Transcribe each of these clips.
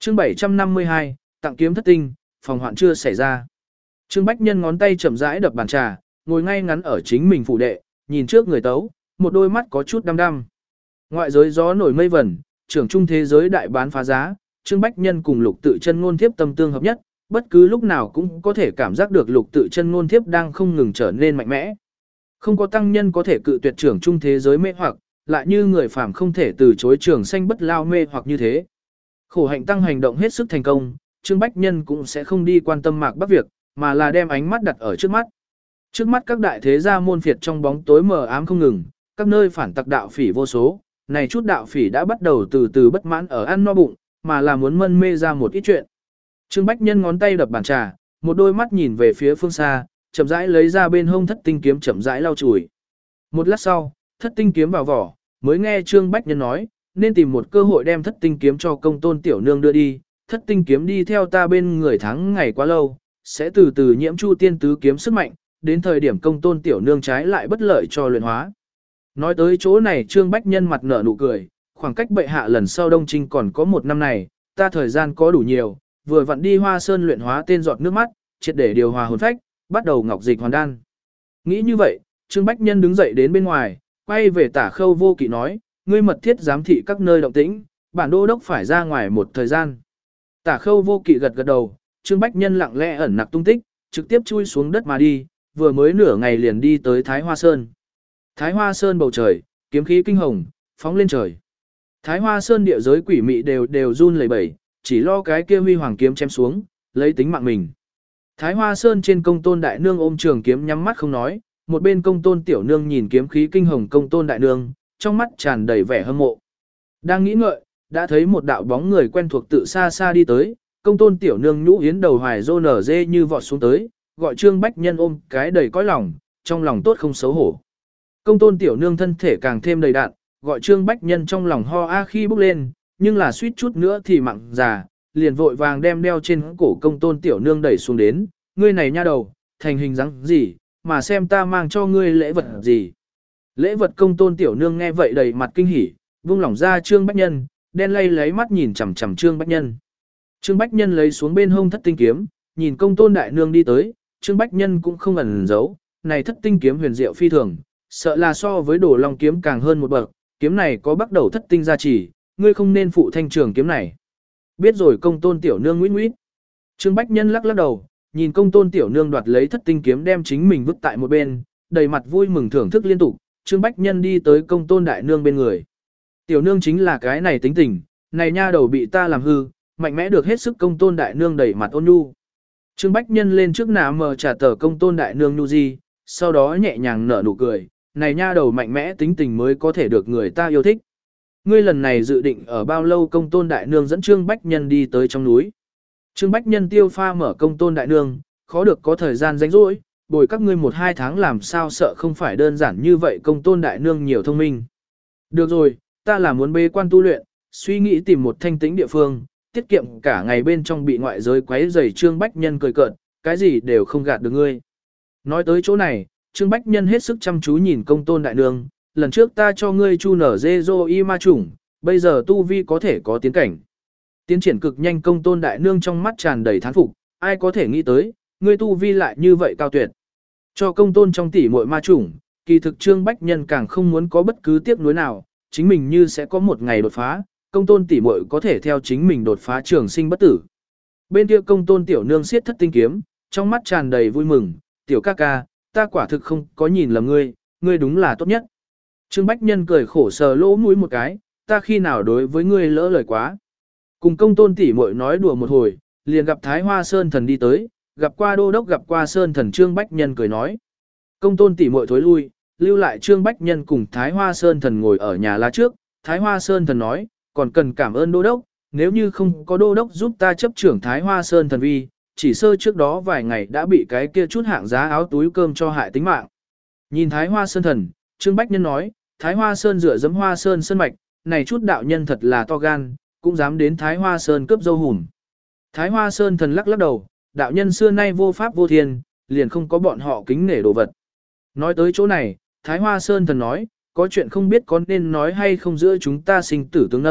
Chương 752, tặng kiếm thất tinh, phòng hoạn chưa xảy ra. Trương Bách Nhân ngón tay chậm rãi đập bàn trà, ngồi ngay ngắn ở chính mình phủ đệ, nhìn trước người tấu, một đôi mắt có chút đăm đăm. Ngoại giới gió nổi mây vẩn, trưởng trung thế giới đại bán phá giá, Trương Bách Nhân cùng Lục Tự Chân ngôn thiếp tâm tương hợp nhất, bất cứ lúc nào cũng có thể cảm giác được Lục Tự Chân ngôn thiếp đang không ngừng trở nên mạnh mẽ. Không có tăng nhân có thể cự tuyệt trưởng trung thế giới mê hoặc, lại như người phàm không thể từ chối trường sanh bất lao mê hoặc như thế. Khổ hạnh tăng hành động hết sức thành công, Trương Bách Nhân cũng sẽ không đi quan tâm Mạc Bắc việc, mà là đem ánh mắt đặt ở trước mắt. Trước mắt các đại thế gia môn phiệt trong bóng tối mờ ám không ngừng, các nơi phản tặc đạo phỉ vô số, này chút đạo phỉ đã bắt đầu từ từ bất mãn ở ăn no bụng, mà là muốn mân mê ra một ít chuyện. Trương Bách Nhân ngón tay đập bàn trà, một đôi mắt nhìn về phía phương xa, chậm rãi lấy ra bên hông thất tinh kiếm chậm rãi lau chùi. Một lát sau, thất tinh kiếm vào vỏ, mới nghe Trương Bách Nhân nói, nên tìm một cơ hội đem thất tinh kiếm cho công tôn tiểu nương đưa đi, thất tinh kiếm đi theo ta bên người tháng ngày quá lâu, sẽ từ từ nhiễm chu tiên tứ kiếm sức mạnh, đến thời điểm công tôn tiểu nương trái lại bất lợi cho luyện hóa. Nói tới chỗ này Trương Bách Nhân mặt nở nụ cười, khoảng cách bệ hạ lần sau Đông Trinh còn có một năm này, ta thời gian có đủ nhiều, vừa vặn đi Hoa Sơn luyện hóa tên giọt nước mắt, triệt để điều hòa hồn phách, bắt đầu ngọc dịch hoàn đan. Nghĩ như vậy, Trương Bách Nhân đứng dậy đến bên ngoài, quay về Tả Khâu Vô Kỵ nói, ngươi mật thiết giám thị các nơi động tĩnh, bản đô đốc phải ra ngoài một thời gian. Tả Khâu Vô Kỵ gật gật đầu, Trương Bách Nhân lặng lẽ ẩn nặc tung tích, trực tiếp chui xuống đất mà đi, vừa mới nửa ngày liền đi tới Thái Hoa Sơn. Thái Hoa Sơn bầu trời, kiếm khí kinh hồng, phóng lên trời. Thái Hoa Sơn địa giới quỷ mị đều run lẩy bẩy, chỉ lo cái kia huy hoàng kiếm chém xuống, lấy tính mạng mình. Thái Hoa Sơn trên công tôn đại nương ôm trường kiếm nhắm mắt không nói, một bên công tôn tiểu nương nhìn kiếm khí kinh hồng công tôn đại nương, trong mắt tràn đầy vẻ hâm mộ. Đang nghĩ ngợi, đã thấy một đạo bóng người quen thuộc tự xa xa đi tới, công tôn tiểu nương nhũ yến đầu hoài rô nở dê như vọt xuống tới, gọi Trương Bách Nhân ôm cái đầy cõi lòng, trong lòng tốt không xấu hổ. Công tôn tiểu nương thân thể càng thêm đầy đạn, gọi Trương Bách Nhân trong lòng ho a khi bốc lên, nhưng là suýt chút nữa thì mặn già, liền vội vàng đem đeo trên cổ công tôn tiểu nương đẩy xuống đến, ngươi này nha đầu, thành hình dáng gì, mà xem ta mang cho ngươi lễ vật gì. Lễ vật công tôn tiểu nương nghe vậy đầy mặt kinh hỉ, vung lỏng ra Trương Bách Nhân, đen lay lấy mắt nhìn chằm chằm Trương Bách Nhân. Trương Bách Nhân lấy xuống bên hông thất tinh kiếm, nhìn công tôn đại nương đi tới, Trương Bách Nhân cũng không ẩn giấu, này thất tinh kiếm huyền diệu phi thường, sợ là so với Đồ Long kiếm càng hơn một bậc, kiếm này có bắt đầu thất tinh gia trì, ngươi không nên phụ thanh trường kiếm này. Biết rồi công tôn tiểu nương nguyễn nguyễn. Trương Bách Nhân lắc lắc đầu, nhìn công tôn tiểu nương đoạt lấy thất tinh kiếm đem chính mình vứt tại một bên, đầy mặt vui mừng thưởng thức liên tục, Trương Bách Nhân đi tới công tôn đại nương bên người. Tiểu nương chính là cái này tính tình, này nha đầu bị ta làm hư, mạnh mẽ được hết sức công tôn đại nương đầy mặt ôn nhu. Trương Bách Nhân lên trước nà mờ trả tờ công tôn đại nương nhu di, sau đó nhẹ nhàng nở nụ cười, này nha đầu mạnh mẽ tính tình mới có thể được người ta yêu thích. Ngươi lần này dự định ở bao lâu công tôn đại nương dẫn Trương Bách Nhân đi tới trong núi. Trương Bách Nhân tiêu pha mở công tôn đại nương, khó được có thời gian rảnh rỗi, bồi các ngươi 1-2 tháng làm sao sợ không phải đơn giản như vậy công tôn đại nương nhiều thông minh. Được rồi, ta là muốn bế quan tu luyện, suy nghĩ tìm một thanh tĩnh địa phương, tiết kiệm cả ngày bên trong bị ngoại giới quấy rầy. Trương Bách Nhân cười cợt, cái gì đều không gạt được ngươi. Nói tới chỗ này, Trương Bách Nhân hết sức chăm chú nhìn công tôn đại nương, lần trước ta cho ngươi chu nở dê dô y ma chủng, bây giờ tu vi có thể có tiến cảnh. Tiến triển cực nhanh công tôn đại nương trong mắt tràn đầy thán phục, ai có thể nghĩ tới, ngươi tu vi lại như vậy cao tuyệt. Cho công tôn trong tỉ muội ma chủng, kỳ thực Trương Bách Nhân càng không muốn có bất cứ tiếc nuối nào, chính mình như sẽ có một ngày đột phá, công tôn tỉ muội có thể theo chính mình đột phá trường sinh bất tử. Bên kia công tôn tiểu nương siết thất tinh kiếm, trong mắt tràn đầy vui mừng, tiểu ca ca, ta quả thực không có nhìn lầm ngươi, ngươi đúng là tốt nhất. Trương Bách Nhân cười khổ sờ lỗ mũi một cái, ta khi nào đối với ngươi lỡ lời quá. Cùng công tôn tỉ muội nói đùa một hồi, liền gặp Thái Hoa Sơn thần đi tới, gặp qua đô đốc gặp qua Sơn thần. Trương Bách Nhân cười nói. Công tôn tỉ muội thối lui, lưu lại Trương Bách Nhân cùng Thái Hoa Sơn thần ngồi ở nhà lá trước. Thái Hoa Sơn thần nói, còn cần cảm ơn đô đốc, nếu như không có đô đốc giúp ta chấp trưởng Thái Hoa Sơn thần vi, chỉ sơ trước đó vài ngày đã bị cái kia chút hạng giá áo túi cơm cho hại tính mạng. Nhìn Thái Hoa Sơn thần, Trương Bách Nhân nói, Thái Hoa Sơn dựa dẫm Hoa Sơn sơn mạch, này chút đạo nhân thật là to gan, cũng dám đến Thái Hoa Sơn cướp dâu hùm. Thái Hoa Sơn thần lắc lắc đầu, đạo nhân xưa nay vô pháp vô thiên, liền không có bọn họ kính nể đồ vật. Nói tới chỗ này, Thái Hoa Sơn thần nói, có chuyện không biết có nên nói hay không giữa chúng ta sinh tử tướng nâng,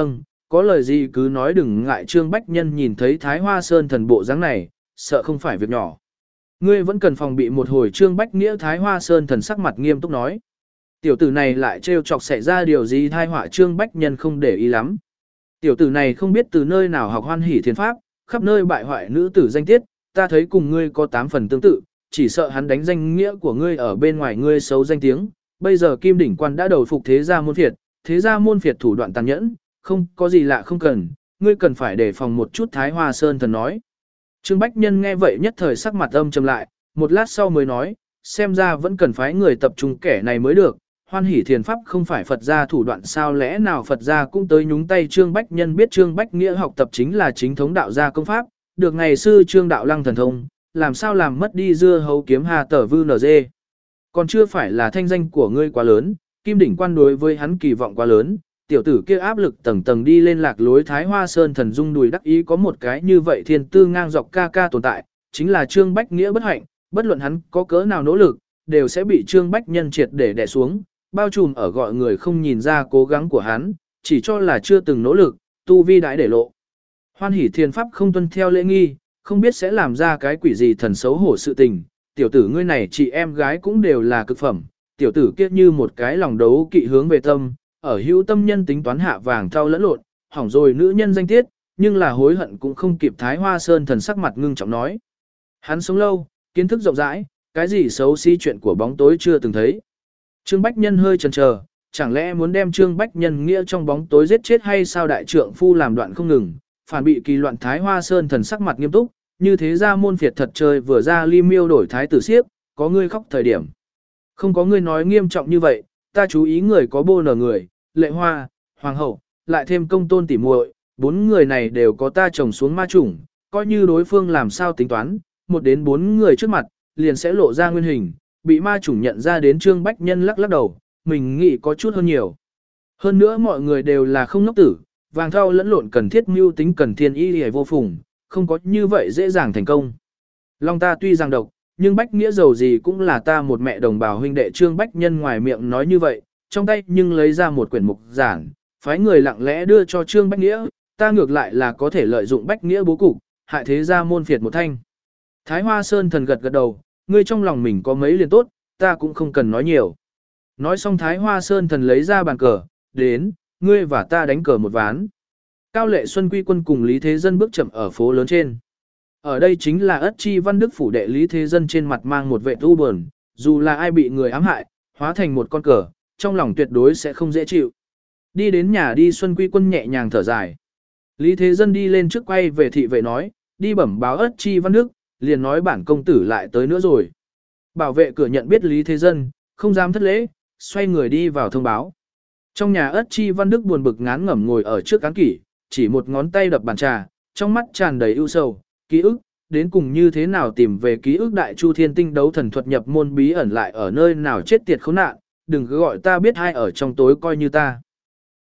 có lời gì cứ nói, đừng ngại. Trương Bách Nhân nhìn thấy Thái Hoa Sơn thần bộ dáng này, sợ không phải việc nhỏ. Ngươi vẫn cần phòng bị một hồi. Trương Bách Nghĩa Thái Hoa Sơn thần sắc mặt nghiêm túc nói. Tiểu tử này lại trêu chọc xảy ra điều gì tai họa. Trương Bách Nhân không để ý lắm. Tiểu tử này không biết từ nơi nào học Hoan Hỷ Thiền Pháp, khắp nơi bại hoại nữ tử danh tiết, ta thấy cùng ngươi có 8 phần tương tự, chỉ sợ hắn đánh danh nghĩa của ngươi ở bên ngoài ngươi xấu danh tiếng. Bây giờ Kim Đỉnh Quan đã đầu phục thế gia môn phiệt, thế gia môn phiệt thủ đoạn tàn nhẫn, không có gì lạ không cần, ngươi cần phải đề phòng một chút. Thái Hoa Sơn thần nói. Trương Bách Nhân nghe vậy nhất thời sắc mặt âm trầm lại, một lát sau mới nói, xem ra vẫn cần phái người tập trung kẻ này mới được. Hoan Hỷ Thiền Pháp không phải Phật gia thủ đoạn sao, lẽ nào Phật gia cũng tới nhúng tay? Trương Bách Nhân biết Trương Bách Nghĩa học tập chính là chính thống đạo gia công pháp, được ngày sư Trương Đạo Lăng thần thông, làm sao làm mất đi dưa hấu kiếm hà tở vư nở dê. Còn chưa phải là thanh danh của ngươi quá lớn, Kim Đỉnh Quan đối với hắn kỳ vọng quá lớn, tiểu tử kia áp lực tầng tầng đi lên lạc lối. Thái Hoa Sơn thần rung đùi đắc ý, có một cái như vậy thiên tư ngang dọc ca ca tồn tại, chính là Trương Bách Nghĩa bất hạnh, bất luận hắn có cỡ nào nỗ lực, đều sẽ bị Trương Bách Nhân triệt để đè xuống, bao trùm ở gọi người không nhìn ra cố gắng của hắn, chỉ cho là chưa từng nỗ lực, tu vi đãi để lộ. Hoan Hỷ Thiền Pháp không tuân theo lễ nghi, không biết sẽ làm ra cái quỷ gì thần xấu hổ sự tình. Tiểu tử ngươi này chị em gái cũng đều là cực phẩm, tiểu tử kia như một cái lòng đấu kỵ hướng về tâm, ở hữu tâm nhân tính toán hạ vàng thau lẫn lộn, hỏng rồi nữ nhân danh tiết, nhưng là hối hận cũng không kịp. Thái Hoa Sơn thần sắc mặt ngưng trọng nói. Hắn sống lâu, kiến thức rộng rãi, cái gì xấu xí chuyện của bóng tối chưa từng thấy. Trương Bách Nhân hơi chần chờ, chẳng lẽ muốn đem Trương Bách Nhân nghĩa trong bóng tối giết chết hay sao? Đại trượng phu làm đoạn không ngừng, phản bị kỳ loạn. Thái Hoa Sơn thần sắc mặt nghiêm túc, như thế ra môn phiệt thật chơi vừa ra ly miêu đổi thái tử siếp, có ngươi khóc thời điểm. Không có ngươi nói nghiêm trọng như vậy, ta chú ý người có bô nở người, Lệ Hoa, Hoàng hậu, lại thêm Công Tôn tỉ muội, 4 người này đều có ta trồng xuống ma chủng, coi như đối phương làm sao tính toán, 1 đến 4 người trước mặt, liền sẽ lộ ra nguyên hình, bị ma chủng nhận ra đến. Trương Bách Nhân lắc lắc đầu, mình nghĩ có chút hơn nhiều. Hơn nữa mọi người đều là không ngốc tử, vàng thau lẫn lộn cần thiết mưu tính, cần thiên y hề vô phùng, không có như vậy dễ dàng thành công. Long ta tuy rằng độc, nhưng Bách Nghĩa giàu gì cũng là ta một mẹ đồng bào huynh đệ. Trương Bách Nhân ngoài miệng nói như vậy, trong tay nhưng lấy ra một quyển mục giản, phái người lặng lẽ đưa cho Trương Bách Nghĩa, ta ngược lại là có thể lợi dụng Bách Nghĩa bố cục, hại thế gia môn phiệt một thanh. Thái Hoa Sơn thần gật gật đầu, ngươi trong lòng mình có mấy liền tốt, ta cũng không cần nói nhiều. Nói xong Thái Hoa Sơn thần lấy ra bàn cờ, đến, ngươi và ta đánh cờ một ván. Cao Lệ Xuân Quy Quân cùng Lý Thế Dân bước chậm ở phố lớn trên. Ở đây chính là Ất Chi Văn Đức phủ đệ. Lý Thế Dân trên mặt mang một vẻ u buồn, dù là ai bị người ám hại, hóa thành một con cờ, trong lòng tuyệt đối sẽ không dễ chịu. Đi đến nhà đi, Xuân Quy Quân nhẹ nhàng thở dài. Lý Thế Dân đi lên trước quay về thị vệ nói, đi bẩm báo Ất Chi Văn Đức, liền nói bản công tử lại tới nữa rồi. Bảo vệ cửa nhận biết Lý Thế Dân, không dám thất lễ, xoay người đi vào thông báo. Trong nhà Ất Chi Văn Đức buồn bực ngán ngẩm ngồi ở trước án kỷ, chỉ một ngón tay đập bàn trà, trong mắt tràn đầy ưu sầu, ký ức, đến cùng như thế nào tìm về ký ức? Đại Chu Thiên Tinh đấu thần thuật nhập môn bí ẩn lại ở nơi nào? Chết tiệt khốn nạn, đừng cứ gọi ta biết, ai ở trong tối coi như ta.